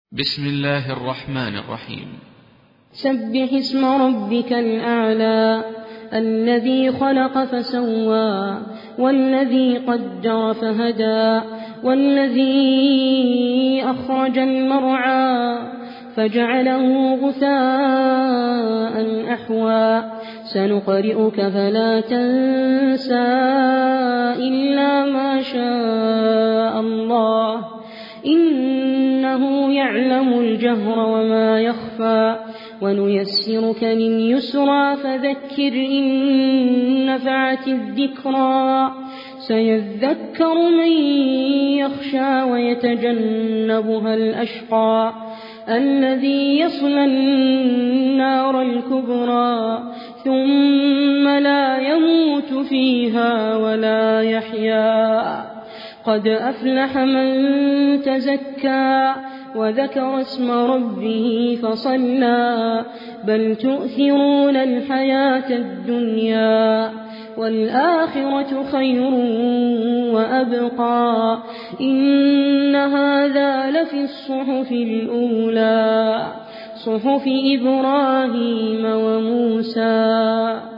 بسم الله الرحمن الرحيم. سبح اسم ربك الأعلى الذي خلق فسوى والذي قدر فهدى والذي أخرج المرعى فجعله غثاء أحوى سنقرئك فلا تنسى إلا ما شاء الله إنه يعلم الجهر وما يخفى ونيسرك لليسرى فذكر إن نفعت الذكرى سيذكر من يخشى ويتجنبها الأشقى الذي يصلى النار الكبرى ثم لا يموت فيها ولا يحيا قد أفلح من تزكى وذكر اسم ربه فصلى بل تؤثرون الحياة الدنيا والآخرة خير وأبقى إن هذا لفي الصحف الأولى صحف إبراهيم وموسى.